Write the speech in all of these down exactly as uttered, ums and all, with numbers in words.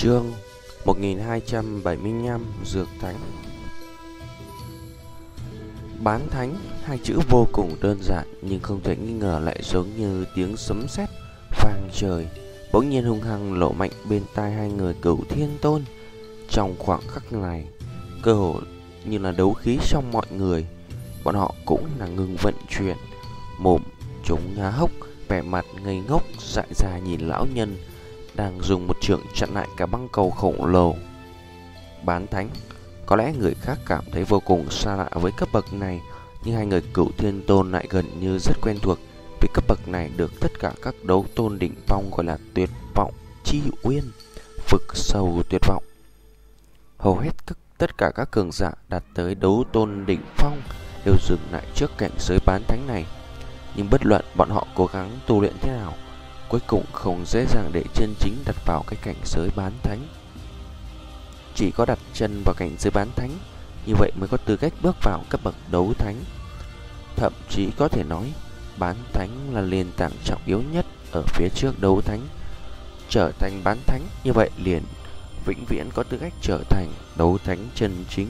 Chương một nghìn hai trăm bảy mươi lăm Dược Thánh. Bán thánh, hai chữ vô cùng đơn giản nhưng không thể nghi ngờ lại giống như tiếng sấm sét vang trời, bỗng nhiên hung hăng lộ mạnh bên tai hai người Cửu Thiên Tôn. Trong khoảng khắc này, cơ hồ như là đấu khí trong mọi người, bọn họ cũng là ngừng vận chuyển, mồm chúng há hốc, vẻ mặt ngây ngốc dại ra nhìn lão nhân đang dùng một chưởng chặn lại cả băng cầu khổng lồ. Bán thánh, có lẽ người khác cảm thấy vô cùng xa lạ với cấp bậc này, nhưng hai người Cửu Thiên Tôn lại gần như rất quen thuộc, vì cấp bậc này được tất cả các đấu tôn đỉnh phong gọi là tuyệt vọng chi uyên, vực sâu tuyệt vọng. Hầu hết các, tất cả các cường giả đạt tới đấu tôn đỉnh phong đều dừng lại trước cảnh giới bán thánh này, nhưng bất luận bọn họ cố gắng tu luyện thế nào, cuối cùng không dễ dàng để chân chính đặt vào cái cảnh giới bán thánh. Chỉ có đặt chân vào cảnh giới bán thánh, như vậy mới có tư cách bước vào cấp bậc đấu thánh. Thậm chí có thể nói, bán thánh là nền tảng trọng yếu nhất ở phía trước đấu thánh. Trở thành bán thánh, như vậy liền vĩnh viễn có tư cách trở thành đấu thánh chân chính.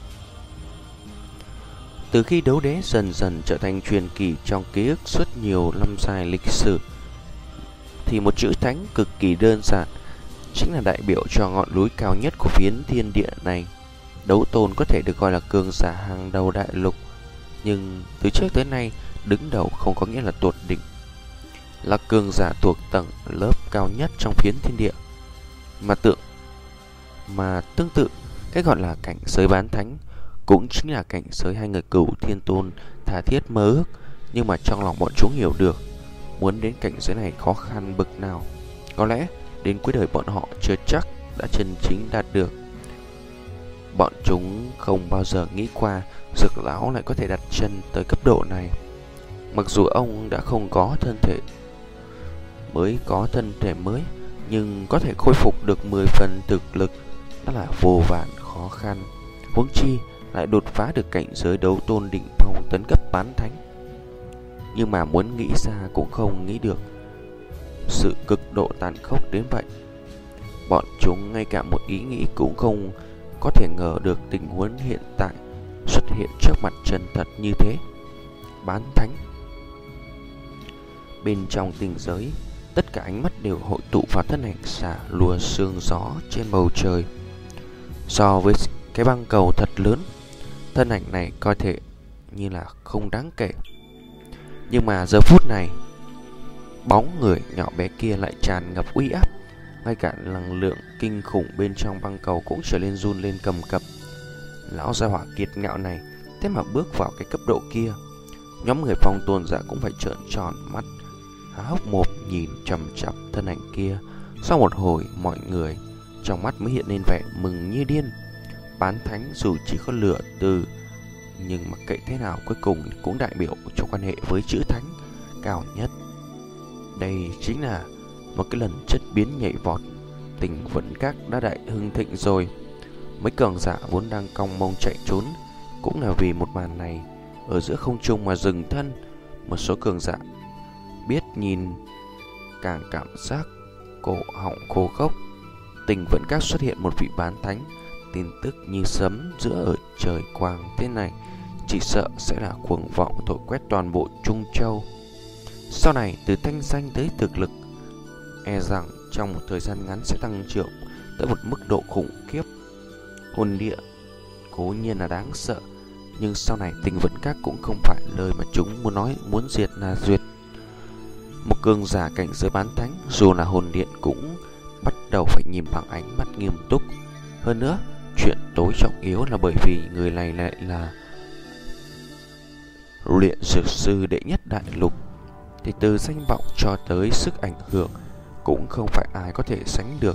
Từ khi đấu đế dần dần trở thành truyền kỳ trong ký ức suốt nhiều năm dài lịch sử, thì một chữ thánh cực kỳ đơn giản, chính là đại biểu cho ngọn núi cao nhất của phiến thiên địa này. Đấu tôn có thể được gọi là cường giả hàng đầu đại lục, nhưng từ trước tới nay, đứng đầu không có nghĩa là tột đỉnh, là cường giả thuộc tầng lớp cao nhất trong phiến thiên địa. Mà tượng Mà tương tự, cái gọi là cảnh giới bán thánh cũng chính là cảnh giới hai người Cửu Thiên Tôn tha thiết mơ ước, nhưng mà trong lòng bọn chúng hiểu được, muốn đến cảnh giới này khó khăn bực nào. Có lẽ đến cuối đời bọn họ chưa chắc đã chân chính đạt được. Bọn chúng không bao giờ nghĩ qua Dược lão lại có thể đặt chân tới cấp độ này. Mặc dù ông đã không có thân thể mới có thân thể mới, nhưng có thể khôi phục được mười phần thực lực đã là vô vàn khó khăn, huống chi lại đột phá được cảnh giới đấu tôn đỉnh phong tấn cấp bán thánh. Nhưng mà muốn nghĩ ra cũng không nghĩ được, sự cực độ tàn khốc đến vậy. Bọn chúng ngay cả một ý nghĩ cũng không có thể ngờ được tình huống hiện tại xuất hiện trước mặt chân thật như thế. Bán thánh. Bên trong tinh giới, tất cả ánh mắt đều hội tụ vào thân ảnh xả lùa sương gió trên bầu trời. So với cái băng cầu thật lớn, thân ảnh này coi thể như là không đáng kể. Nhưng mà giờ phút này, bóng người nhỏ bé kia lại tràn ngập uy áp, ngay cả năng lượng kinh khủng bên trong băng cầu cũng trở lên run lên cầm cập. Lão gia hỏa kiệt ngạo này thế mà bước vào cái cấp độ kia, nhóm người phong tôn giả cũng phải trợn tròn mắt, há hốc mồm nhìn chằm chằm thân ảnh kia. Sau một hồi, mọi người trong mắt mới hiện lên vẻ mừng như điên. Bán thánh dù chỉ có lửa từ, nhưng mặc kệ thế nào cuối cùng cũng đại biểu cho quan hệ với chữ thánh cao nhất. Đây chính là một cái lần chất biến nhảy vọt. Tình Vẫn Các đã đại hưng thịnh rồi. Mấy cường giả vốn đang cong mông chạy trốn cũng là vì một màn này ở giữa không trung mà dừng thân. Một số cường giả biết nhìn càng cảm giác cổ họng khô khốc. Tình Vẫn Các xuất hiện một vị bán thánh, tin tức như sấm giữa ở trời quang thế này, chỉ sợ sẽ là cuồng vọng thổi quét toàn bộ Trung Châu. Sau này từ thanh danh tới thực lực, e rằng trong một thời gian ngắn sẽ tăng trưởng tới một mức độ khủng khiếp. Hồn địa cố nhiên là đáng sợ, nhưng sau này Tình Vẫn Các cũng không phải lời mà chúng muốn nói muốn diệt là duyệt. Một cường giả cảnh giới bán thánh, dù là hồn điện cũng bắt đầu phải nhìn bằng ánh mắt nghiêm túc. Hơn nữa, chuyện tối trọng yếu là bởi vì người này lại là luyện dược sư đệ nhất đại lục, thì từ danh vọng cho tới sức ảnh hưởng cũng không phải ai có thể sánh được.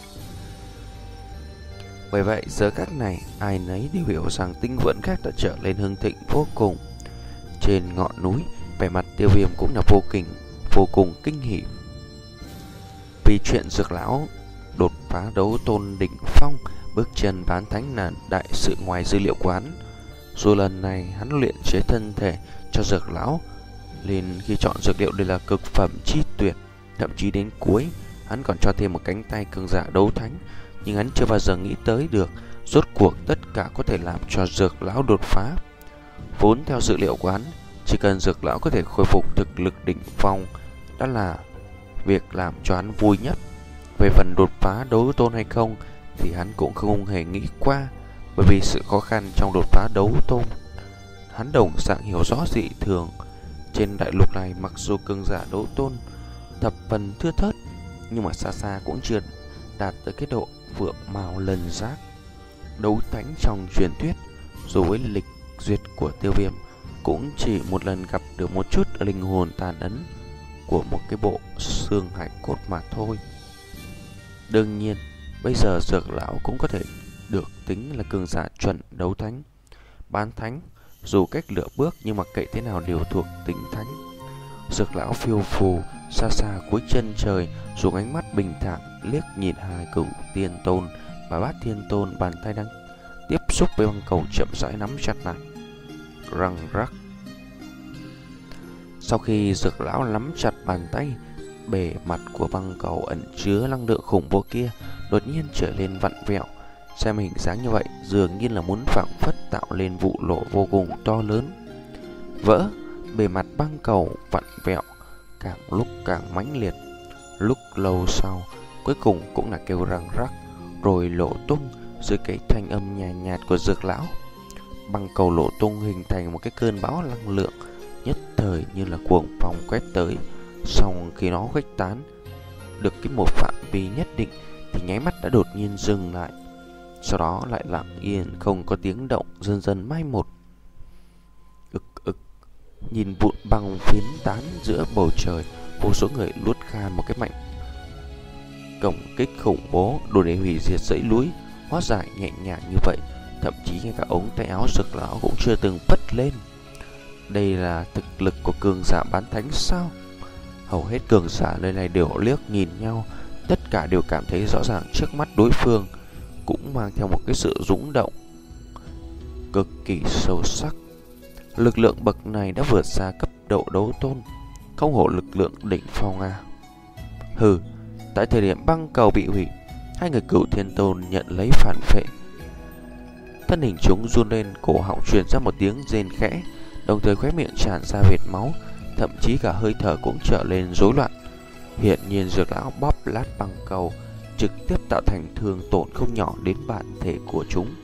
Bởi vậy giờ các này ai nấy đều hiểu rằng Tinh Vẫn Các đã trở lên hưng thịnh vô cùng. Trên ngọn núi, vẻ mặt Tiêu Viêm cũng là vô cùng vô cùng kinh hỉ, vì chuyện Dược lão đột phá đấu tôn đỉnh phong, bước chân bán thánh là đại sự ngoài dữ liệu quán. Dù lần này hắn luyện chế thân thể cho Dược lão, nên khi chọn dược liệu đều là cực phẩm chi tuyệt. Thậm chí đến cuối hắn còn cho thêm một cánh tay cường giả đấu thánh, nhưng hắn chưa bao giờ nghĩ tới được rốt cuộc tất cả có thể làm cho Dược lão đột phá. Vốn theo dự liệu của hắn, chỉ cần Dược lão có thể khôi phục thực lực đỉnh phong đã là việc làm cho hắn vui nhất. Về phần đột phá đấu tôn hay không thì hắn cũng không hề nghĩ qua, bởi vì sự khó khăn trong đột phá đấu tôn hắn đồng dạng hiểu rõ dị thường. Trên đại lục này mặc dù cường giả đấu tôn thập phần thưa thớt, nhưng mà xa xa cũng chưa đạt tới cái độ vượng mào lần giác đấu thánh trong truyền thuyết. Dù với lịch duyệt của Tiêu Viêm cũng chỉ một lần gặp được một chút linh hồn tàn ấn của một cái bộ xương hải cốt mà thôi. Đương nhiên bây giờ Dược lão cũng có thể được tính là cường giả chuẩn đấu thánh. Bán thánh dù cách lựa bước nhưng mà kệ thế nào đều thuộc tính thánh. Dược lão phiêu phù xa xa cuối chân trời, dùng ánh mắt bình thản liếc nhìn hai cửu tiên tôn và bát thiên tôn, bàn tay đang tiếp xúc với băng cầu chậm rãi nắm chặt lại. Răng rắc. Sau khi Dược lão nắm chặt bàn tay, bề mặt của băng cầu ẩn chứa năng lượng khủng bố kia đột nhiên trở lên vặn vẹo. Xem hình dáng như vậy dường như là muốn phảng phất tạo lên vụ nổ vô cùng to lớn. Vỡ. Bề mặt băng cầu vặn vẹo càng lúc càng mãnh liệt. Lúc lâu sau cuối cùng cũng là kêu răng rắc rồi nổ tung dưới cái thanh âm nhàn nhạt, nhạt của Dược lão. Băng cầu nổ tung hình thành một cái cơn bão năng lượng, nhất thời như là cuồng phong quét tới. Xong khi nó khuếch tán được cái một phạm vi nhất định thì nháy mắt đã đột nhiên dừng lại, sau đó lại lặng yên không có tiếng động, dần dần mai một. Ực ực. Nhìn vụn băng phiến tán giữa bầu trời, vô số người luốt khan một cái mạnh cổng kích khủng bố đủ để hủy diệt dãy núi. Hóa giải nhẹ nhàng như vậy, thậm chí ngay cả ống tay áo Dược lão cũng chưa từng phất lên. Đây là thực lực của cường giả bán thánh sao? Hầu hết cường giả nơi này đều liếc nhìn nhau, tất cả đều cảm thấy rõ ràng trước mắt đối phương cũng mang theo một cái sự rung động cực kỳ sâu sắc. Lực lượng bậc này đã vượt xa cấp độ đấu tôn, không hổ lực lượng đỉnh phong à. Hừ. Tại thời điểm băng cầu bị hủy, hai người cửu thiên tôn nhận lấy phản phệ. Thân hình chúng run lên, cổ họng truyền ra một tiếng rên khẽ, đồng thời khóe miệng tràn ra vệt máu, thậm chí cả hơi thở cũng trở lên rối loạn. Hiện nhiên Dược lão bóp lát băng cầu, trực tiếp tạo thành thương tổn không nhỏ đến bản thể của chúng.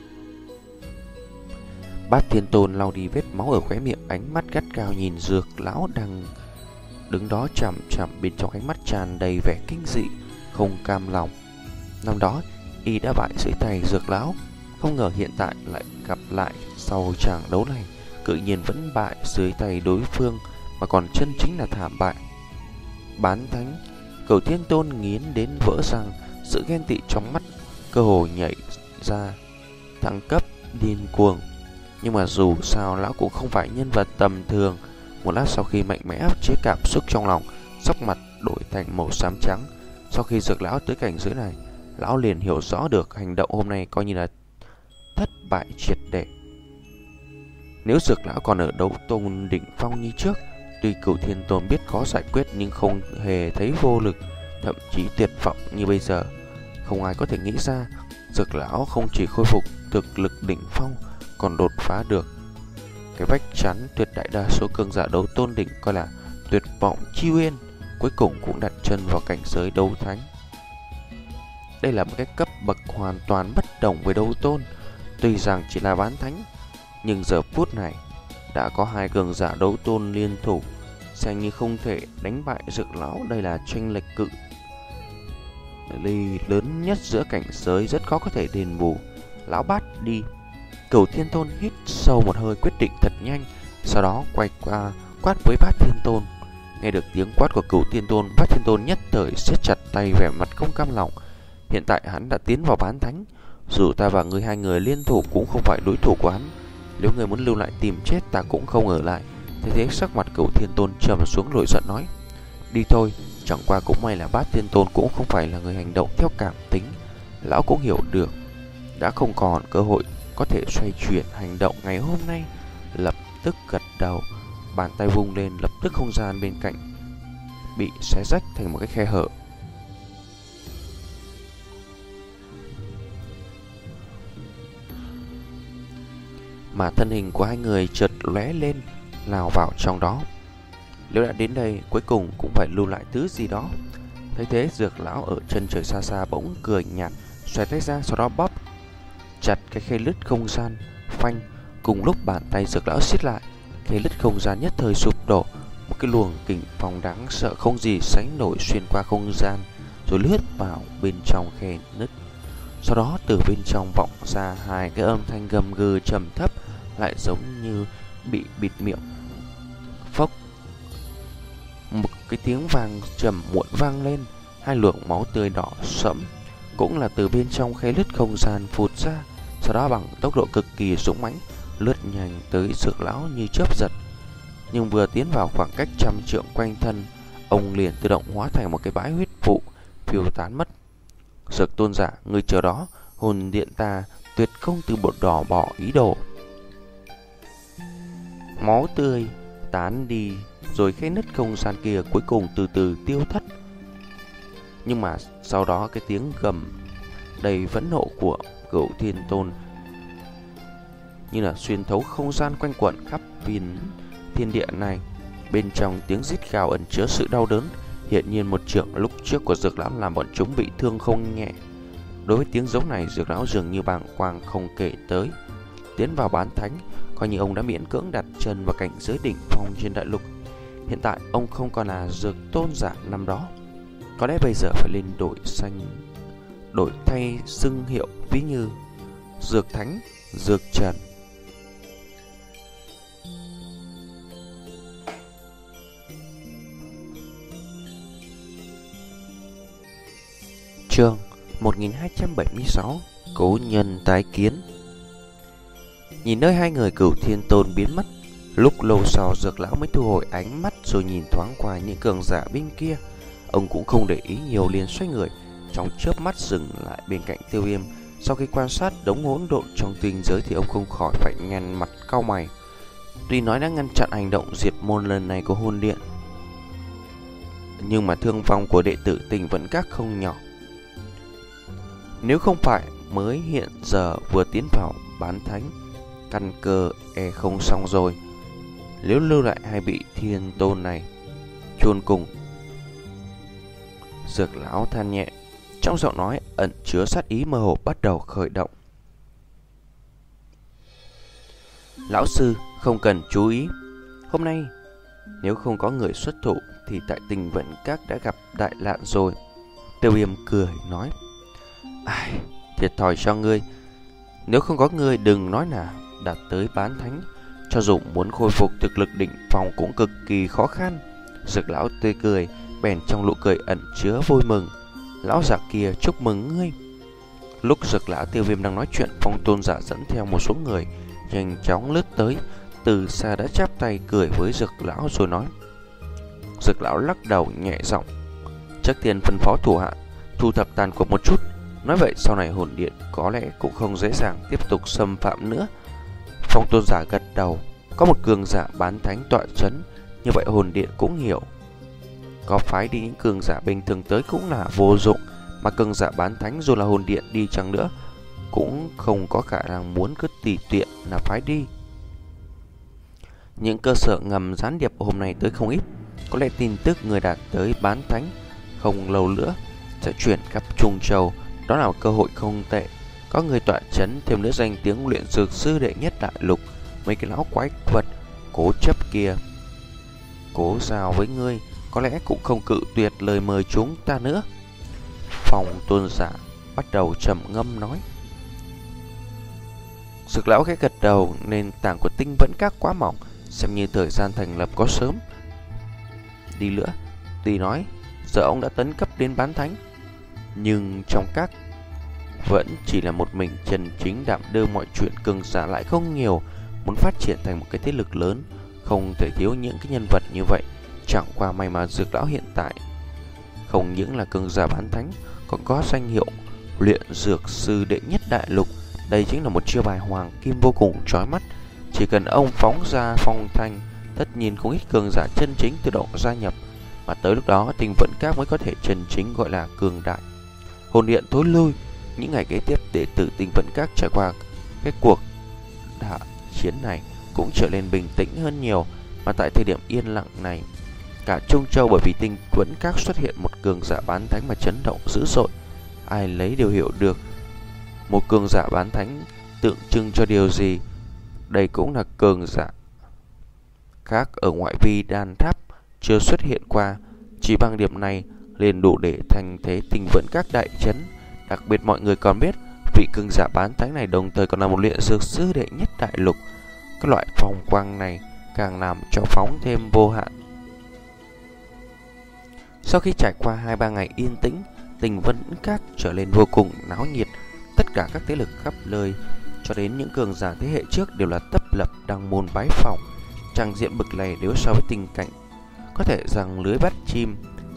Bát thiên tôn lau đi vết máu ở khóe miệng, ánh mắt gắt gao nhìn Dược lão đang đứng đó chằm chằm, bên trong ánh mắt tràn đầy vẻ kinh dị, không cam lòng. Năm đó y đã bại dưới tay Dược lão, không ngờ hiện tại lại gặp lại sau tràng đấu này, tự nhiên vẫn bại dưới tay đối phương, mà còn chân chính là thảm bại. Bán thánh. Cửu thiên tôn nghiến đến vỡ răng, sự ghen tị trong mắt cơ hồ nhảy ra, thăng cấp điên cuồng. Nhưng mà dù sao lão cũng không phải nhân vật tầm thường. Một lát sau khi mạnh mẽ áp chế cảm xúc trong lòng, sắc mặt đổi thành màu xám trắng. Sau khi Dược lão tới cảnh giới này, lão liền hiểu rõ được hành động hôm nay coi như là thất bại triệt để. Nếu Dược lão còn ở đấu tôn đỉnh phong như trước, tuy Cửu thiên tôn biết khó giải quyết nhưng không hề thấy vô lực, thậm chí tuyệt vọng như bây giờ. Không ai có thể nghĩ ra Dược lão không chỉ khôi phục thực lực đỉnh phong, còn đột phá được cái vách chắn tuyệt đại đa số cường giả đấu tôn đỉnh coi là tuyệt vọng chi uyên, cuối cùng cũng đặt chân vào cảnh giới đấu thánh. Đây là một cái cấp bậc hoàn toàn bất đồng với đấu tôn. Tuy rằng chỉ là bán thánh, nhưng giờ phút này đã có hai cường giả đấu tôn liên thủ, xem như không thể đánh bại Dược lão. Đây là chênh lệch cự ly lớn nhất giữa cảnh giới, rất khó có thể đền bù. Lão bát đi. Cửu thiên tôn hít sâu một hơi, quyết định thật nhanh, sau đó quay qua quát với bát thiên tôn. Nghe được tiếng quát của Cửu thiên tôn, bát thiên tôn nhất thời siết chặt tay, vẻ mặt không cam lòng. Hiện tại hắn đã tiến vào bán thánh, dù ta và ngươi hai người liên thủ cũng không phải đối thủ của hắn. Nếu ngươi muốn lưu lại tìm chết, ta cũng không ở lại. Thế thế sắc mặt Cửu thiên tôn trầm xuống, nổi giận nói: đi thôi. Chẳng qua cũng may là bát thiên tôn cũng không phải là người hành động theo cảm tính. Lão cũng hiểu được đã không còn cơ hội có thể xoay chuyển hành động ngày hôm nay, lập tức gật đầu, bàn tay vung lên, lập tức không gian bên cạnh bị xé rách thành một cái khe hở. mà thân hình của hai người chợt lóe lên, lao vào trong đó. Nếu đã đến đây, cuối cùng cũng phải lưu lại thứ gì đó. Thấy thế, Dược lão ở chân trời xa xa bỗng cười nhạt, xoay tay ra, sau đó bóp chặt cái khe lứt không gian. Phanh, cùng lúc bàn tay Dược lão siết lại, khe lứt không gian nhất thời sụp đổ. Một cái luồng kình phong đáng sợ không gì sánh nổi xuyên qua không gian, rồi lướt vào bên trong khe nứt. Sau đó từ bên trong vọng ra hai cái âm thanh gầm gừ trầm thấp, lại giống như bị bịt miệng. Phốc, một cái tiếng vang trầm muộn vang lên, hai luồng máu tươi đỏ sẫm cũng là từ bên trong khe lứt không gian phụt ra, sau đó bằng tốc độ cực kỳ dũng mãnh lướt nhanh tới Dược lão như chớp giật. Nhưng vừa tiến vào khoảng cách trăm trượng quanh thân, ông liền tự động hóa thành một cái bãi huyết vụ phiêu tán mất. Dược tôn giả, người chờ đó, hồn điện ta tuyệt không từ bột đỏ bỏ ý đồ. Máu tươi tán đi, rồi khe nứt không gian kia cuối cùng từ từ tiêu thất. Nhưng mà sau đó cái tiếng gầm đầy phẫn nộ của Cửu Thiên Tôn như là xuyên thấu không gian quanh quẩn khắp viên thiên địa này. Bên trong tiếng rít gào ẩn chứa sự đau đớn. Hiện nhiên một trượng lúc trước của Dược lão làm bọn chúng bị thương không nhẹ. Đối với tiếng giống này, Dược lão dường như bàng quang không kể tới. Tiến vào bán thánh, coi như ông đã miễn cưỡng đặt chân vào cảnh giới đỉnh phong trên đại lục. Hiện tại ông không còn là Dược tôn giả năm đó. Có lẽ bây giờ phải lên đổi xanh, đổi thay xưng hiệu, ví như Dược Thánh, Dược Trần. Chương một nghìn hai trăm bảy mươi sáu, Cố nhân tái kiến. Nhìn nơi hai người Cửu Thiên Tôn biến mất, lúc lâu sau Dược lão mới thu hồi ánh mắt, rồi nhìn thoáng qua những cường giả bên kia. Ông cũng không để ý nhiều, liền xoay người, trong chớp mắt dừng lại bên cạnh Tiêu Viêm. Sau khi quan sát đống hỗn độn trong tinh giới thì ông không khỏi phải nhăn mặt cau mày. Tuy nói đã ngăn chặn hành động diệt môn lần này của hồn điện, nhưng mà thương vong của đệ tử Tình Vẫn Các không nhỏ. Nếu không phải mới hiện giờ vừa tiến vào bán thánh, căn cơ e không xong rồi. Nếu lưu lại hai vị thiên tôn này chôn cùng. Dược lão than nhẹ, trong giọng nói ẩn chứa sát ý mơ hồ bắt đầu khởi động. Lão sư không cần chú ý. Hôm nay nếu không có người xuất thủ thì tại Tình Vẫn Các đã gặp đại nạn rồi. Tiêu Viêm cười nói, ai, thiệt thòi cho ngươi. Nếu không có ngươi đừng nói nào đạt tới bán thánh, cho dù muốn khôi phục thực lực đỉnh phong cũng cực kỳ khó khăn. Dược lão tươi cười, bèn trong nụ cười ẩn chứa vui mừng. Lão giả kia chúc mừng ngươi. Lúc Dược lão Tiêu Viêm đang nói chuyện, Phong tôn giả dẫn theo một số người nhanh chóng lướt tới, từ xa đã chắp tay cười với Dược lão rồi nói. Dược lão lắc đầu nhẹ giọng, trước tiên phân phó thủ hạ thu thập tàn cuộc một chút. Nói vậy sau này hồn điện có lẽ cũng không dễ dàng tiếp tục xâm phạm nữa. Phong tôn giả gật đầu, có một cường giả bán thánh tọa chấn, như vậy hồn điện cũng hiểu. Có phái đi những cường giả bình thường tới cũng là vô dụng, mà cường giả bán thánh dù là hồn điện đi chăng nữa cũng không có khả năng muốn cứ tùy tiện là phái đi. Những cơ sở ngầm gián điệp hôm nay tới không ít, có lẽ tin tức người đạt tới bán thánh không lâu nữa sẽ chuyển khắp Trung Châu. Đó là một cơ hội không tệ. Có người tọa chấn, thêm nữa danh tiếng luyện dược sư đệ nhất đại lục. Mấy cái lão quái vật cố chấp kia cố giao với ngươi, có lẽ cũng không cự tuyệt lời mời chúng ta nữa. Phong tôn giả bắt đầu trầm ngâm nói. Dược lão khẽ gật đầu, nền tảng của Tinh Vẫn Các quá mỏng, xem như thời gian thành lập có sớm đi nữa. Tuy nói giờ ông đã tấn cấp đến bán thánh, nhưng trong các vẫn chỉ là một mình chân chính đảm đương mọi chuyện, cường giả lại không nhiều. Muốn phát triển thành một cái thế lực lớn, không thể thiếu những cái nhân vật như vậy. Chẳng qua may mà Dược lão hiện tại không những là cường giả bán thánh, còn có danh hiệu luyện dược sư đệ nhất đại lục. Đây chính là một chiêu bài hoàng kim vô cùng chói mắt. Chỉ cần ông phóng ra phong thanh, tất nhiên không ít cường giả chân chính tự động gia nhập, mà tới lúc đó Tình Vẫn Các mới có thể chân chính gọi là cường đại. Hồn điện thối lui. Những ngày kế tiếp, đệ tử Tình Vẫn Các trải qua cái cuộc đã chiến này cũng trở nên bình tĩnh hơn nhiều. Mà tại thời điểm yên lặng này, cả Trung Châu bởi vì Tinh Vẫn Các xuất hiện một cường giả bán thánh mà chấn động dữ dội. Ai lấy đều hiểu được một cường giả bán thánh tượng trưng cho điều gì. Đây cũng là cường giả khác ở ngoại vi đan tháp chưa xuất hiện qua. Chỉ bằng điểm này liền đủ để thành thế Tinh Vẫn Các đại chấn. Đặc biệt mọi người còn biết vị cường giả bán thánh này đồng thời còn là một luyện dược sư đệ nhất đại lục. Các loại phong quang này càng làm cho phóng thêm vô hạn. Sau khi trải qua hai ba ngày yên tĩnh, Tinh Vẫn Các trở nên vô cùng náo nhiệt. Tất cả các thế lực khắp nơi cho đến những cường giả thế hệ trước đều là tấp lập đăng môn bái phỏng. Trang diện bực này nếu so với tình cảnh có thể rằng lưới bắt chim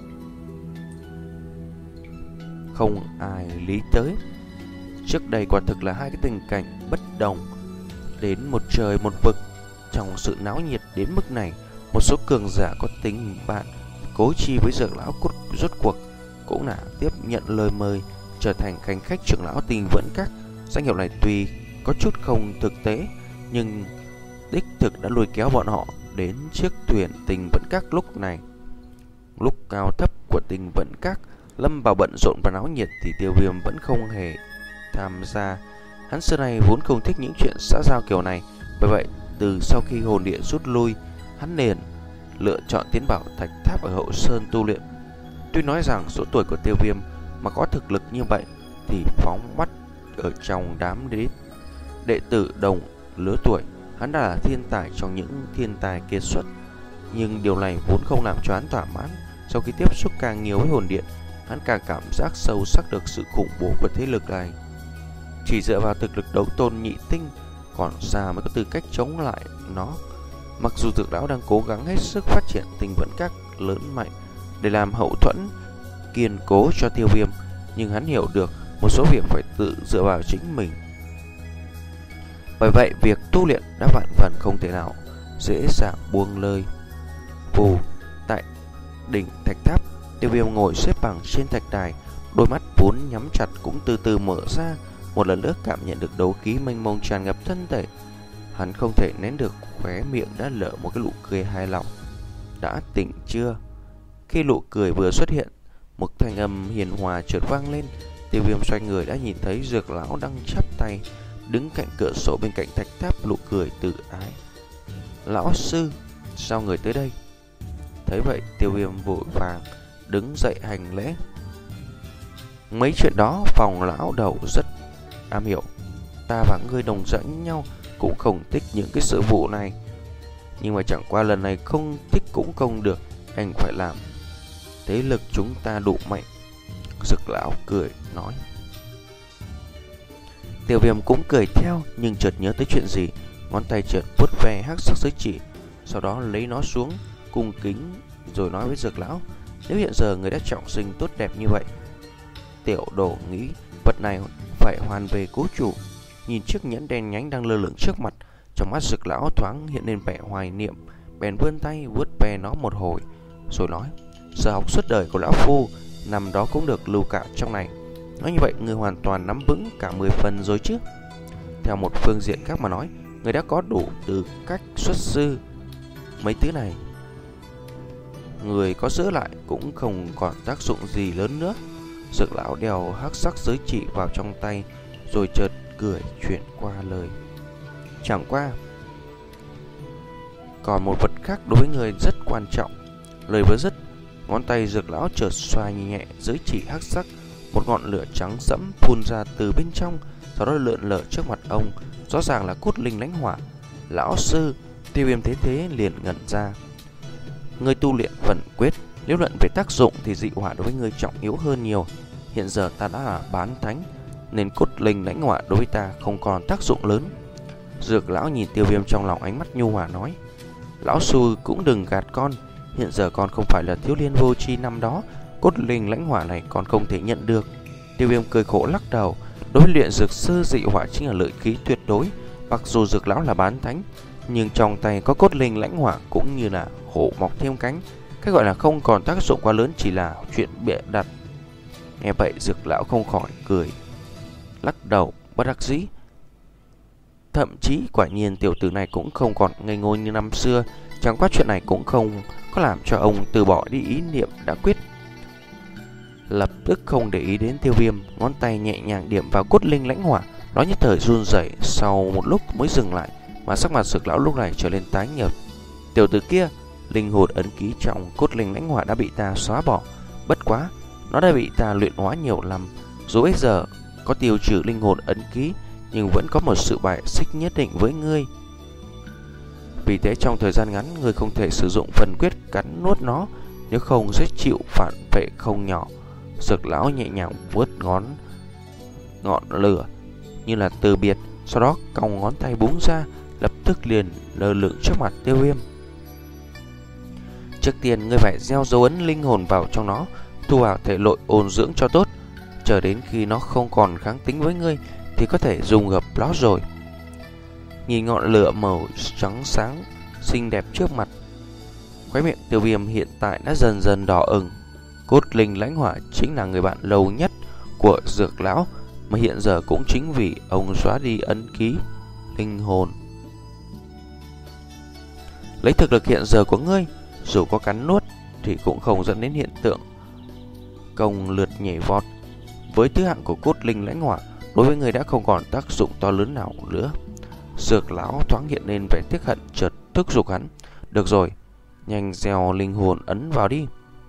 không ai lý tới. Trước đây quả thực là hai cái tình cảnh bất đồng, đến một trời một vực. Trong sự náo nhiệt đến mức này, một số cường giả có tình bạn cố chi với Dược lão cốt rốt cuộc cũng là tiếp nhận lời mời trở thành khanh khách trưởng lão Tinh Vẫn Các. Danh hiệu này tuy có chút không thực tế, nhưng đích thực đã lôi kéo bọn họ đến chiếc thuyền Tinh Vẫn Các lúc này. Lúc cao thấp của Tinh Vẫn Các lâm vào bận rộn và náo nhiệt thì Tiêu Viêm vẫn không hề tham gia. Hắn xưa này vốn không thích những chuyện xã giao kiểu này, bởi vậy từ sau khi hồn địa rút lui, hắn liền lựa chọn tiến vào thạch tháp ở hậu sơn tu luyện. Tuy nói rằng số tuổi của Tiêu Viêm mà có thực lực như vậy thì phóng mắt ở trong đám đế đệ tử đồng lứa tuổi, hắn đã là thiên tài trong những thiên tài kiệt xuất. Nhưng điều này vốn không làm cho hắn thỏa mãn. Sau khi tiếp xúc càng nhiều với hồn điện, hắn càng cảm giác sâu sắc được sự khủng bố của thế lực này. Chỉ dựa vào thực lực đấu tôn nhị tinh còn xa mới có tư cách chống lại nó. Mặc dù Dược lão đang cố gắng hết sức phát triển Tinh Vẫn Các lớn mạnh để làm hậu thuẫn kiên cố cho Tiêu Viêm, nhưng hắn hiểu được một số việc phải tự dựa vào chính mình. Bởi vậy việc tu luyện đã vạn phần không thể nào dễ dàng buông lơi. Vù, tại đỉnh thạch tháp, Tiêu Viêm ngồi xếp bằng trên thạch đài, đôi mắt vốn nhắm chặt cũng từ từ mở ra, một lần nữa cảm nhận được đấu khí mênh mông tràn ngập thân thể. Hắn không thể nén được, khóe miệng đã lở một cái nụ cười hài lòng. Đã tỉnh chưa? Khi nụ cười vừa xuất hiện, một thanh âm hiền hòa chợt vang lên. Tiêu Viêm xoay người đã nhìn thấy Dược lão đang chắp tay đứng cạnh cửa sổ bên cạnh thạch tháp, nụ cười tự ái. Lão sư, sao người tới đây? Thấy vậy, Tiêu Viêm vội vàng đứng dậy hành lễ. Mấy chuyện đó phòng lão đầu rất am hiểu. Ta và ngươi đồng dẫn nhau, cũng không thích những cái sự vụ này. Nhưng mà chẳng qua lần này không thích cũng không được, anh phải làm. Thế lực chúng ta đủ mạnh. Dược lão cười nói. Tiêu Viêm cũng cười theo, nhưng chợt nhớ tới chuyện gì, ngón tay chợt vuốt ve hắc sắc giới chỉ, sau đó lấy nó xuống, cung kính rồi nói với Dược lão: nếu hiện giờ người đã trọng sinh tốt đẹp như vậy, tiểu đồ nghĩ vật này phải hoàn về cố chủ. Nhìn chiếc nhẫn đen nhánh đang lơ lửng trước mặt, trong mắt Dược lão thoáng hiện lên vẻ hoài niệm, bèn vươn tay vuốt ve nó một hồi, rồi nói: sở học suốt đời của lão phu nằm đó cũng được lưu cả trong này. Nói như vậy, người hoàn toàn nắm vững cả mười phần rồi chứ. Theo một phương diện khác mà nói, người đã có đủ tư cách xuất sư. Mấy thứ này người có giữ lại cũng không còn tác dụng gì lớn nữa. Dược lão đeo hắc sắc giới chỉ vào trong tay, rồi chợt cười chuyển qua lời: chẳng qua còn một vật khác đối với người rất quan trọng. Lời vừa dứt, ngón tay Dược lão chợt xoay nhẹ giới chỉ hắc sắc, một ngọn lửa trắng sẫm phun ra từ bên trong, sau đó lượn lờ trước mặt ông, rõ ràng là cốt linh lãnh hỏa. Lão sư, Tiêu Viêm thế thế liền ngẩn ra. Người tu luyện vận quyết, nếu luận về tác dụng thì dị hỏa đối với người trọng yếu hơn nhiều. Hiện giờ ta đã là bán thánh, nên cốt linh lãnh hỏa đối với ta không còn tác dụng lớn. Dược lão nhìn Tiêu Viêm trong lòng ánh mắt nhu hòa nói: lão sư cũng đừng gạt con, hiện giờ con không phải là thiếu niên vô tri năm đó, cốt linh lãnh hỏa này còn không thể nhận được. Tiêu Viêm cười khổ lắc đầu. Đối với luyện dược sư, dị hỏa chính là lợi khí tuyệt đối. Mặc dù Dược lão là bán thánh, nhưng trong tay có cốt linh lãnh hỏa cũng như là hổ mọc thêm cánh. Cái gọi là không còn tác dụng quá lớn chỉ là chuyện bịa đặt. Nghe vậy, Dược lão không khỏi cười lắc đầu bất đắc dĩ. Thậm chí quả nhiên tiểu tử này cũng không còn ngây ngô như năm xưa. Chẳng qua chuyện này cũng không có làm cho ông từ bỏ đi ý niệm đã quyết. Lập tức không để ý đến Tiêu Viêm, ngón tay nhẹ nhàng điểm vào cốt linh lãnh hỏa. Nó nhất thời run rẩy, sau một lúc mới dừng lại, mà sắc mặt Dược lão lúc này trở lên tái nhợt. Tiểu tử kia, linh hồn ấn ký trong cốt linh lãnh hỏa đã bị ta xóa bỏ. Bất quá, nó đã bị ta luyện hóa nhiều lắm. Dù bây giờ có tiêu trừ linh hồn ấn ký, nhưng vẫn có một sự bài xích nhất định với ngươi. Vì thế trong thời gian ngắn, ngươi không thể sử dụng phần quyết cắn nuốt nó, nếu không sẽ chịu phản vệ không nhỏ. Dược lão nhẹ nhàng vuốt ngón ngọn lửa như là từ biệt, sau đó cong ngón tay búng ra, lập tức liền lơ lửng trước mặt Tiêu Viêm. Trước tiên ngươi phải gieo dấu ấn linh hồn vào trong nó, thu vào thể nội ôn dưỡng cho tốt, chờ đến khi nó không còn kháng tính với ngươi thì có thể dùng gập nó rồi. Nhìn ngọn lửa màu trắng sáng xinh đẹp trước mặt, khóe miệng Tiêu Viêm hiện tại đã dần dần đỏ ửng. Cốt linh lãnh hỏa chính là người bạn lâu nhất của Dược lão, mà hiện giờ cũng chính vì ông xóa đi ấn ký linh hồn. Lấy thực lực hiện giờ của ngươi, dù có cắn nuốt thì cũng không dẫn đến hiện tượng công lượt nhảy vọt. Với thứ hạng của cốt linh lãnh hỏa, đối với người đã không còn tác dụng to lớn nào nữa. Dược lão thoáng hiện lên vẻ tiếc hận, chợt thúc giục hắn. Được rồi, nhanh gieo linh hồn ấn vào đi.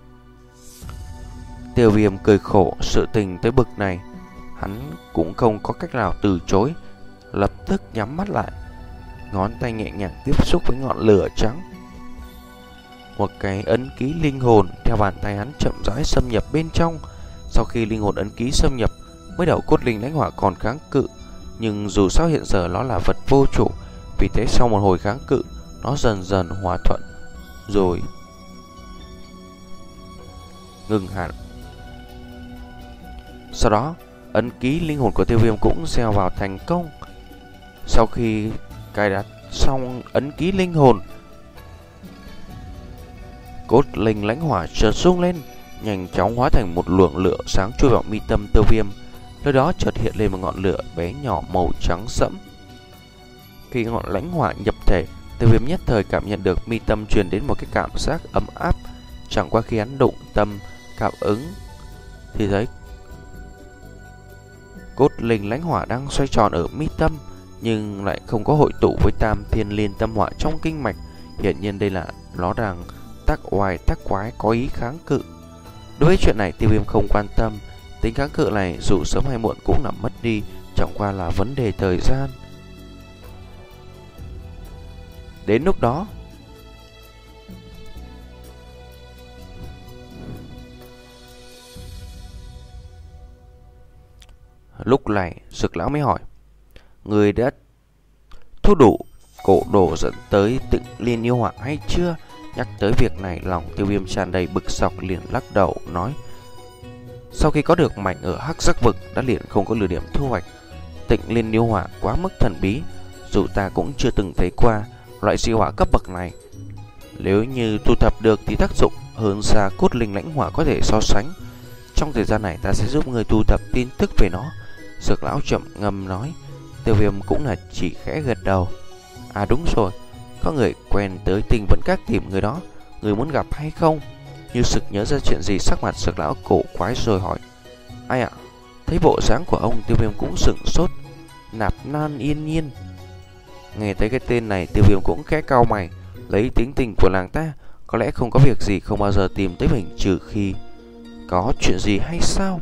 Tiêu Viêm cười khổ, sự tình tới bực này hắn cũng không có cách nào từ chối, lập tức nhắm mắt lại, ngón tay nhẹ nhàng tiếp xúc với ngọn lửa trắng. Một cái ấn ký linh hồn theo bàn tay hắn chậm rãi xâm nhập bên trong. Sau khi linh hồn ấn ký xâm nhập, mới đầu cốt linh lãnh hỏa còn kháng cự, nhưng dù sao hiện giờ nó là vật vô chủ, vì thế sau một hồi kháng cự, nó dần dần hòa thuận rồi ngừng hẳn. Sau đó, ấn ký linh hồn của Tiêu Viêm cũng gieo vào thành công. Sau khi cài đặt xong ấn ký linh hồn, cốt linh lãnh hỏa chợt rung lên, nhanh chóng hóa thành một luồng lửa sáng chui vào mi tâm Tiêu Viêm. Nơi đó chợt hiện lên một ngọn lửa bé nhỏ màu trắng sẫm. Khi ngọn lãnh hỏa nhập thể, Tiêu Viêm nhất thời cảm nhận được mi tâm truyền đến một cái cảm giác ấm áp. Chẳng qua khi hắn đụng tâm cảm ứng thì thấy cốt linh lãnh hỏa đang xoay tròn ở mi tâm, nhưng lại không có hội tụ với tam thiên liên tâm hỏa trong kinh mạch. Hiển nhiên đây là nó đang tác oai tác quái, có ý kháng cự. Đối với chuyện này Tiêu Viêm không quan tâm. Tính kháng cự này dù sớm hay muộn cũng nằm mất đi, chẳng qua là vấn đề thời gian. Đến lúc đó, lúc này Dược lão mới hỏi: người đã thu đủ cổ đồ dẫn tới Tịnh Liên yêu hỏa hay chưa? Nhắc tới việc này, lòng Tiêu Viêm tràn đầy bực dọc, liền lắc đầu nói: sau khi có được mảnh ở Hắc Sắc vực đã liền không có lựa điểm thu hoạch. Tịnh Liên yêu hỏa quá mức thần bí, dù ta cũng chưa từng thấy qua loại siêu hỏa cấp bậc này. Nếu như thu thập được thì tác dụng hơn xa cốt linh lãnh hỏa có thể so sánh. Trong thời gian này ta sẽ giúp người thu thập tin tức về nó. Dược lão chậm ngâm nói. Tiêu Viêm cũng là chỉ khẽ gật đầu. À đúng rồi, có người quen tới Tinh Vẫn Các tìm người đó, người muốn gặp hay không? Như sực nhớ ra chuyện gì, sắc mặt Dược lão cổ quái rồi hỏi: ai ạ? Thấy bộ dáng của ông, Tiêu Viêm cũng sửng sốt. Nạp Nan Yên Nhiên. Nghe tới cái tên này, Tiêu Viêm cũng khẽ cau mày. Lấy tính tình của làng ta, có lẽ không có việc gì không bao giờ tìm tới mình, trừ khi có chuyện gì hay sao?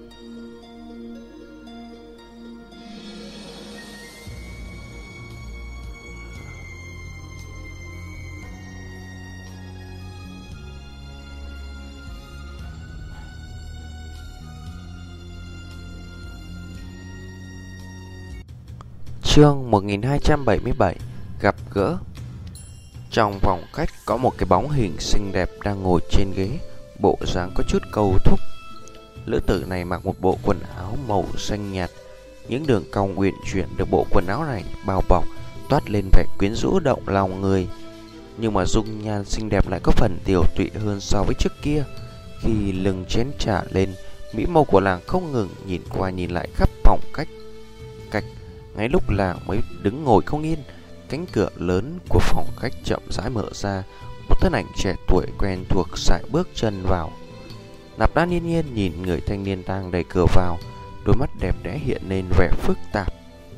Chương một nghìn hai trăm bảy mươi bảy. Gặp gỡ. Trong phòng khách có một cái bóng hình xinh đẹp đang ngồi trên ghế, bộ dáng có chút cầu thúc. Nữ tử này mặc một bộ quần áo màu xanh nhạt, những đường cong uyển chuyển được bộ quần áo này bao bọc, toát lên vẻ quyến rũ động lòng người. Nhưng mà dung nhan xinh đẹp lại có phần tiều tụy hơn so với trước kia. Khi lưng chén trà lên, mỹ mâu của nàng không ngừng nhìn qua nhìn lại khắp phòng khách. Cách Ngay lúc làng mới đứng ngồi không yên, cánh cửa lớn của phòng khách chậm rãi mở ra. Một thân ảnh trẻ tuổi quen thuộc sải bước chân vào. Nạp Lan yên nhiên nhìn người thanh niên đang đẩy cửa vào, đôi mắt đẹp đẽ hiện lên vẻ phức tạp.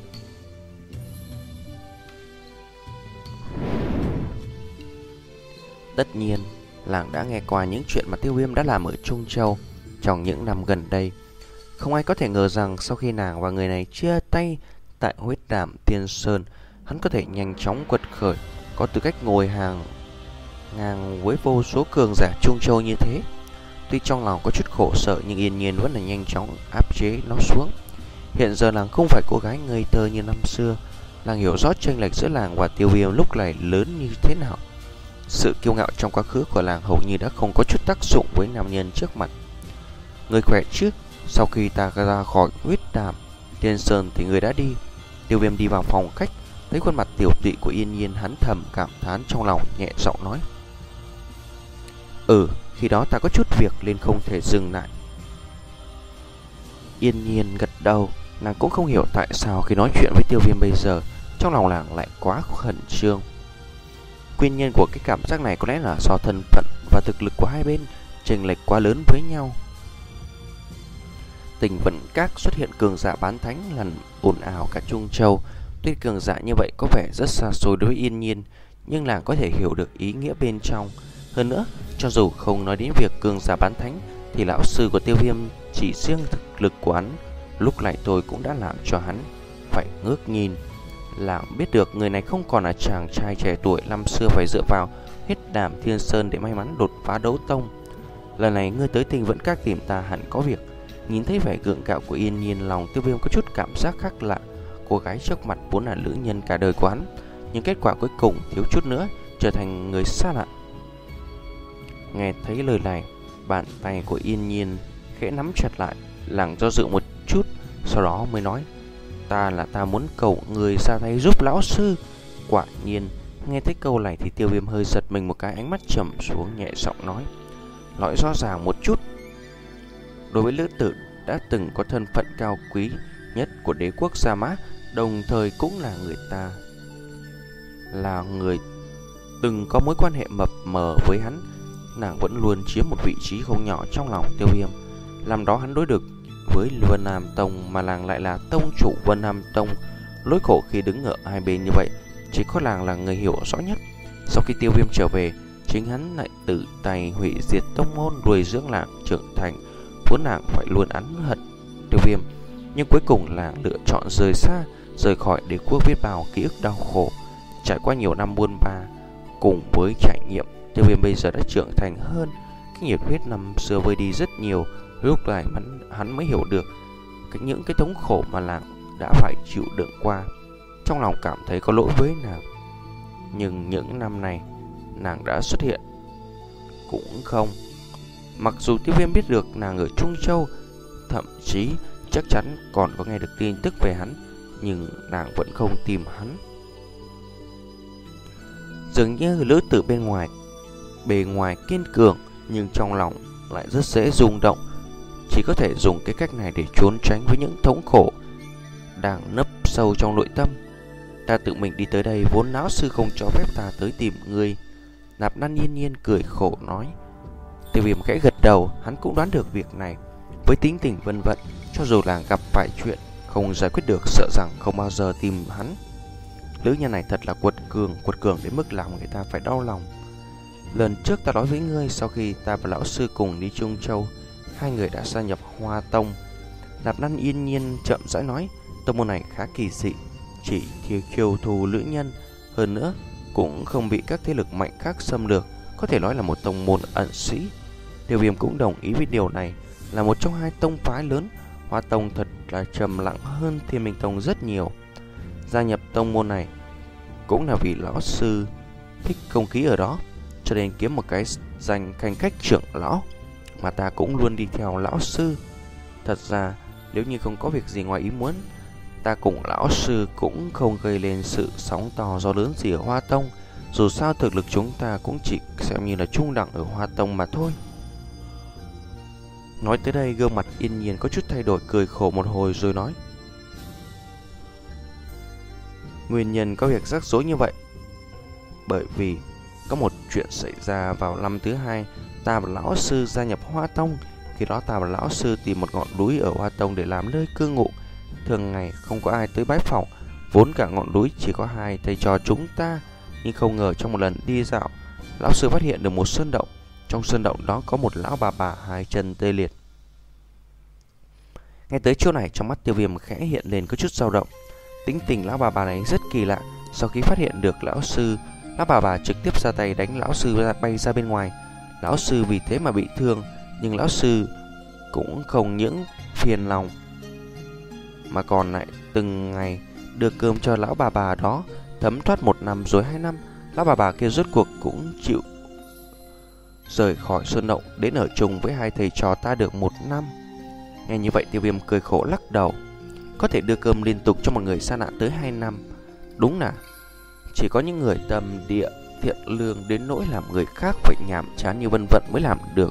Tất nhiên, làng đã nghe qua những chuyện mà Tiêu Viêm đã làm ở Trung Châu trong những năm gần đây. Không ai có thể ngờ rằng sau khi nàng và người này chia tay tại huyết đàm Tiên Sơn, hắn có thể nhanh chóng quật khởi, có tư cách ngồi hàng ngang với vô số cường giả Trung Châu như thế. Tuy trong lòng có chút khổ sở nhưng Yên Nhiên vẫn là nhanh chóng áp chế nó xuống. Hiện giờ nàng không phải cô gái ngây thơ như năm xưa, nàng hiểu rõ chênh lệch giữa làng và Tiêu Viêm lúc này lớn như thế nào. Sự kiêu ngạo trong quá khứ của làng hầu như đã không có chút tác dụng với nam nhân trước mặt. Người khỏe chứ? Sau khi ta ra khỏi huyết đàm Tiên Sơn thì người đã đi. Tiêu Viêm đi vào phòng khách, thấy khuôn mặt tiểu tụy của Yên Nhiên, hắn thầm cảm thán trong lòng, nhẹ giọng nói: Ừ, khi đó ta có chút việc nên không thể dừng lại. Yên Nhiên gật đầu, nàng cũng không hiểu tại sao khi nói chuyện với Tiêu Viêm bây giờ trong lòng nàng lại quá khẩn trương. Nguyên nhân của cái cảm giác này có lẽ là do thân phận và thực lực của hai bên chênh lệch quá lớn với nhau. Tình Vận Các xuất hiện cường giả bán thánh làm ồn ào cả Trung Châu. Tuy cường giả như vậy có vẻ rất xa xôi đối với Yên Nhiên, nhưng nàng có thể hiểu được ý nghĩa bên trong. Hơn nữa, cho dù không nói đến việc cường giả bán thánh, thì lão sư của Tiêu Viêm chỉ riêng thực lực của hắn lúc này tôi cũng đã làm cho hắn phải ngước nhìn. Làng biết được người này không còn là chàng trai trẻ tuổi năm xưa phải dựa vào huyết đàm Thiên Sơn để may mắn đột phá đấu tông. Lần này ngươi tới Tình Vận Các tìm ta hẳn có việc. Nhìn thấy vẻ gượng gạo của Yên Nhiên, lòng Tiêu Viêm có chút cảm giác khác lạ. Cô gái trước mặt vốn là nữ nhân cả đời của hắn, nhưng kết quả cuối cùng thiếu chút nữa trở thành người xa lạ. Nghe thấy lời này, bàn tay của Yên Nhiên khẽ nắm chặt lại. Làng do dự một chút, sau đó mới nói: Ta là ta muốn cầu người ra tay giúp lão sư. Quả nhiên, nghe thấy câu này thì Tiêu Viêm hơi giật mình một cái, ánh mắt trầm xuống, nhẹ giọng nói: Nói rõ ràng một chút. Đối với lữ tử đã từng có thân phận cao quý nhất của đế quốc Gia Mã, đồng thời cũng là người ta là người từng có mối quan hệ mập mờ với hắn, nàng vẫn luôn chiếm một vị trí không nhỏ trong lòng Tiêu Viêm. Làm đó hắn đối được với Vân Nam Tông, mà làng lại là tông chủ Vân Nam Tông. Lối khổ khi đứng ở hai bên như vậy, chỉ có làng là người hiểu rõ nhất. Sau khi Tiêu Viêm trở về, chính hắn lại tự tay hủy diệt tông môn, nuôi dưỡng làng trưởng thành, vốn nàng phải luôn oán hận Tiêu Viêm. Nhưng cuối cùng làng lựa chọn rời xa, rời khỏi đế quốc biết bao ký ức đau khổ. Trải qua nhiều năm buôn ba cùng với trải nghiệm, Tiêu Viêm bây giờ đã trưởng thành hơn. Cái nhiệt huyết năm xưa vơi đi rất nhiều. Lúc này hắn mới hiểu được cái những cái thống khổ mà làng đã phải chịu đựng qua. Trong lòng cảm thấy có lỗi với nàng. Nhưng những năm này nàng đã xuất hiện cũng không. Mặc dù Tiêu Viêm biết được nàng ở Trung Châu, thậm chí chắc chắn còn có nghe được tin tức về hắn, nhưng nàng vẫn không tìm hắn. Dường như lữ tử bên ngoài bề ngoài kiên cường, nhưng trong lòng lại rất dễ rung động. Chỉ có thể dùng cái cách này để trốn tránh với những thống khổ đang nấp sâu trong nội tâm. Ta tự mình đi tới đây, vốn lão sư không cho phép ta tới tìm ngươi. Nạp Lan Yên Nhiên cười khổ nói. Tiêu Viêm khẽ gật đầu, hắn cũng đoán được việc này. Với tính tình vân vận, cho dù là gặp phải chuyện không giải quyết được, sợ rằng không bao giờ tìm hắn. Nữ nhân này thật là quật cường, quật cường đến mức làm người ta phải đau lòng. Lần trước ta nói với ngươi, sau khi ta và lão sư cùng đi Trung Châu, hai người đã gia nhập Hoa Tông. Nạp Lan Yên Nhiên chậm rãi nói. Tông môn này khá kỳ dị, chỉ thiếu chiêu thù nữ nhân, hơn nữa cũng không bị các thế lực mạnh khác xâm lược, có thể nói là một tông môn ẩn sĩ. Tiêu Viêm cũng đồng ý với điều này. Là một trong hai tông phái lớn, Hoa Tông thật là trầm lặng hơn Thiên Minh Tông rất nhiều. Gia nhập tông môn này cũng là vì lão sư thích không khí ở đó, cho nên kiếm một cái danh canh cách trưởng lão, mà ta cũng luôn đi theo lão sư. Thật ra nếu như không có việc gì ngoài ý muốn, ta cùng lão sư cũng không gây lên sự sóng to gió lớn gì ở Hoa Tông. Dù sao thực lực chúng ta cũng chỉ xem như là trung đẳng ở Hoa Tông mà thôi. Nói tới đây, gương mặt Yên Nhiên có chút thay đổi, cười khổ một hồi rồi nói. Nguyên nhân có việc rắc rối như vậy bởi vì có một chuyện xảy ra vào năm thứ hai ta và lão sư gia nhập Hoa Tông. Khi đó ta và lão sư tìm một ngọn núi ở Hoa Tông để làm nơi cư ngụ. Thường ngày không có ai tới bái phỏng, vốn cả ngọn núi chỉ có hai thầy trò chúng ta. Nhưng không ngờ trong một lần đi dạo, lão sư phát hiện được một sơn động. Trong sơn động đó có một lão bà bà hai chân tê liệt. Ngay tới chỗ này, trong mắt Tiêu Viêm khẽ hiện lên có chút dao động. Tính tình lão bà bà này rất kỳ lạ. Sau khi phát hiện được lão sư, lão bà bà trực tiếp ra tay đánh lão sư ra bay ra bên ngoài. Lão sư vì thế mà bị thương, nhưng lão sư cũng không những phiền lòng mà còn lại từng ngày đưa cơm cho lão bà bà đó. Thấm thoát một năm rồi hai năm, lão bà bà kia rốt cuộc cũng chịu rời khỏi sơn động đến ở chung với hai thầy trò ta được một năm. Nghe như vậy Tiêu Viêm cười khổ lắc đầu. Có thể đưa cơm liên tục cho một người xa nạn tới hai năm, đúng là chỉ có những người tâm địa thiện lương đến nỗi làm người khác phải nhàm chán như Vân Vận mới làm được.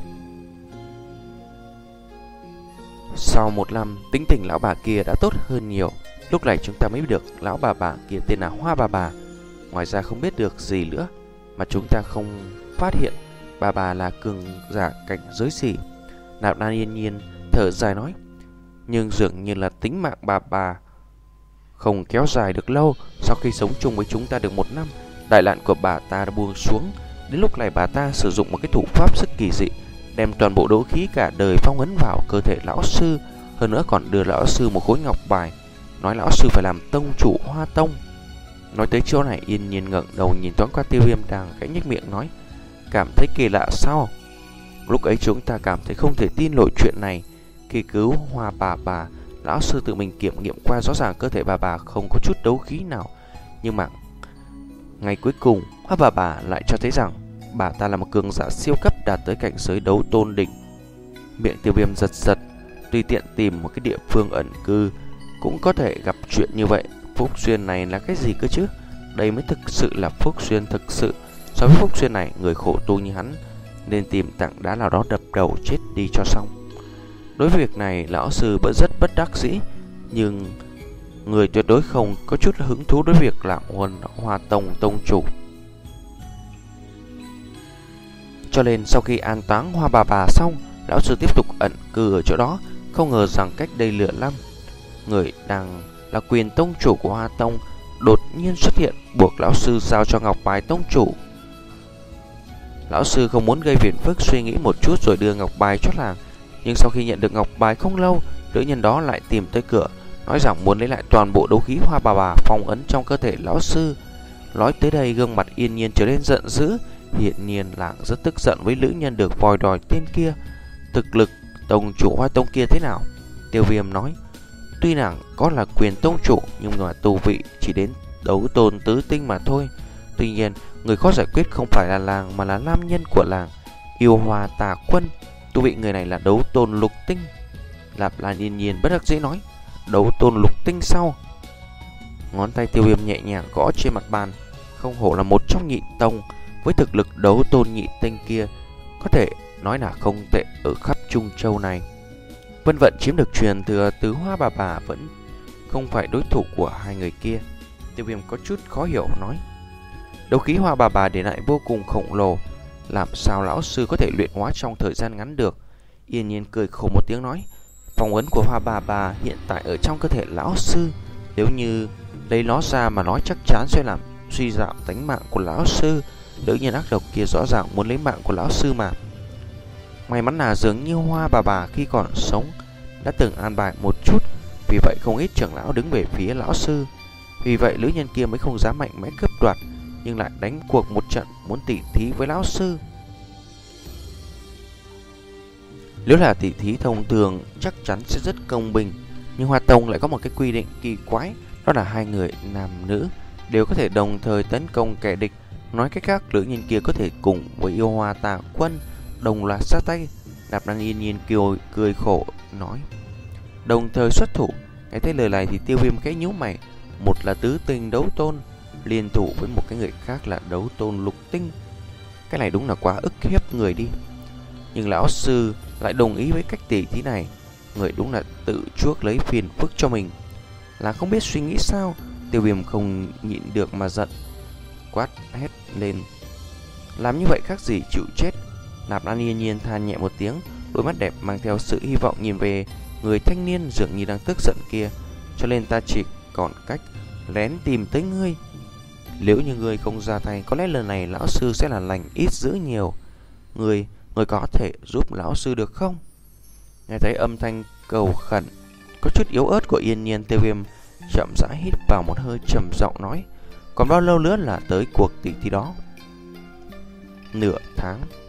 Sau một năm, tính tình lão bà kia đã tốt hơn nhiều. Lúc này chúng ta mới biết được lão bà bà kia tên là Hoa bà bà. Ngoài ra không biết được gì nữa, mà chúng ta không phát hiện bà bà là cường giả cảnh giới gì. Nạp Lan yên nhiên thở dài nói, nhưng dường như là tính mạng bà bà không kéo dài được lâu. Sau khi sống chung với chúng ta được một năm, đại nạn của bà ta đã buông xuống. Đến lúc này bà ta sử dụng một cái thủ pháp rất kỳ dị, đem toàn bộ đấu khí cả đời phong ấn vào cơ thể lão sư. Hơn nữa còn đưa lão sư một khối ngọc bài, nói lão sư phải làm tông chủ Hoa Tông. Nói tới chỗ này, yên nhiên ngẩng đầu nhìn thoáng qua Tiêu Viêm đang khẽ nhếch miệng nói, cảm thấy kỳ lạ sao? Lúc ấy chúng ta cảm thấy không thể tin nổi chuyện này. Khi cứu Hoa bà bà, lão sư tự mình kiểm nghiệm qua, rõ ràng cơ thể bà bà không có chút đấu khí nào. Nhưng mà ngày cuối cùng, Hoa bà bà lại cho thấy rằng bà ta là một cường giả siêu cấp đạt tới cảnh giới đấu tôn đỉnh. Miệng Tiêu Viêm giật giật, tùy tiện tìm một cái địa phương ẩn cư cũng có thể gặp chuyện như vậy. Phúc duyên này là cái gì cơ chứ? Đây mới thực sự là phúc duyên thực sự. So với phúc duyên này, người khổ tu như hắn nên tìm tảng đá nào đó đập đầu chết đi cho xong. Đối với việc này, lão sư vẫn rất bất đắc dĩ, nhưng người tuyệt đối không có chút hứng thú đối với việc làm huân Hoa Tông tông chủ. Cho nên sau khi an táng Hoa bà bà xong, lão sư tiếp tục ẩn cư ở chỗ đó. Không ngờ rằng cách đây lửa năm, người đang là quyền tông chủ của Hoa Tông đột nhiên xuất hiện, buộc lão sư giao cho ngọc bài tông chủ. Lão sư không muốn gây phiền phức, suy nghĩ một chút rồi đưa ngọc bài cho làng. Nhưng sau khi nhận được ngọc bài không lâu, nữ nhân đó lại tìm tới cửa, nói rằng muốn lấy lại toàn bộ đấu khí Hoa bà bà phong ấn trong cơ thể lão sư. Nói tới đây, gương mặt yên nhiên trở nên giận dữ. Hiển nhiên làng rất tức giận với nữ nhân được vòi đòi tên kia. Thực lực tông chủ Hoa Tông kia thế nào? Tiêu Viêm nói, tuy nàng có là quyền tông chủ, nhưng mà tu vị chỉ đến đấu tôn tứ tinh mà thôi. Tuy nhiên, người khó giải quyết không phải là làng mà là nam nhân của làng, Yêu Hoa Tà Quân. Tu vị người này là đấu tôn lục tinh. Lạp Lan yên nhiên bất đắc dĩ nói, đấu tôn lục tinh sao? Ngón tay Tiêu Viêm nhẹ nhàng gõ trên mặt bàn. Không hổ là một trong nhị tông, với thực lực đấu tôn nhị tinh kia có thể nói là không tệ ở khắp Trung Châu này. Vân Vận chiếm được truyền thừa từ Hoa bà bà vẫn không phải đối thủ của hai người kia. Tiêu Viêm có chút khó hiểu nói, đấu khí Hoa bà bà để lại vô cùng khổng lồ, làm sao lão sư có thể luyện hóa trong thời gian ngắn được? Yên nhiên cười khổ một tiếng nói, phong ấn của Hoa bà bà hiện tại ở trong cơ thể lão sư, nếu như lấy nó ra mà nói chắc chắn sẽ làm suy giảm tính mạng của lão sư. Nữ nhân ác độc kia rõ ràng muốn lấy mạng của lão sư mà. May mắn là dường như Hoa bà bà khi còn sống đã từng an bài một chút, vì vậy không ít trưởng lão đứng về phía lão sư. Vì vậy nữ nhân kia mới không dám mạnh mẽ cướp đoạt, nhưng lại đánh cuộc một trận muốn tỉ thí với lão sư. Nếu là tỉ thí thông thường chắc chắn sẽ rất công bình, nhưng Hoa Tông lại có một cái quy định kỳ quái, đó là hai người nam nữ đều có thể đồng thời tấn công kẻ địch. Nói cách khác, nữ nhân kia có thể cùng với Yêu Hoa Tà Quân đồng loạt ra tay. Nạp Lan yên nhiên kiều cười khổ nói, đồng thời xuất thủ. Nghe thấy lời này thì Tiêu Viêm khẽ nhíu mày. Một là tứ tinh đấu tôn liên thủ với một cái người khác là đấu tôn lục tinh, cái này đúng là quá ức hiếp người đi. Nhưng lão sư lại đồng ý với cách tỉ thí này, người đúng là tự chuốc lấy phiền phức cho mình. Là không biết suy nghĩ sao, Tiêu Viêm không nhịn được mà giận, quát hét lên. Làm như vậy khác gì chịu chết. Nạp Lan yên nhiên than nhẹ một tiếng, đôi mắt đẹp mang theo sự hy vọng nhìn về người thanh niên dường như đang tức giận kia. Cho nên ta chỉ còn cách lén tìm tới ngươi. Nếu như ngươi không ra tay, có lẽ lần này lão sư sẽ là lành ít dữ nhiều. Ngươi, ngươi có thể giúp lão sư được không? Nghe thấy âm thanh cầu khẩn có chút yếu ớt của Yên Nhiên, Tiêu Viêm chậm rãi hít vào một hơi, trầm giọng nói: còn bao lâu nữa là tới cuộc tỷ thí đó? Nửa tháng.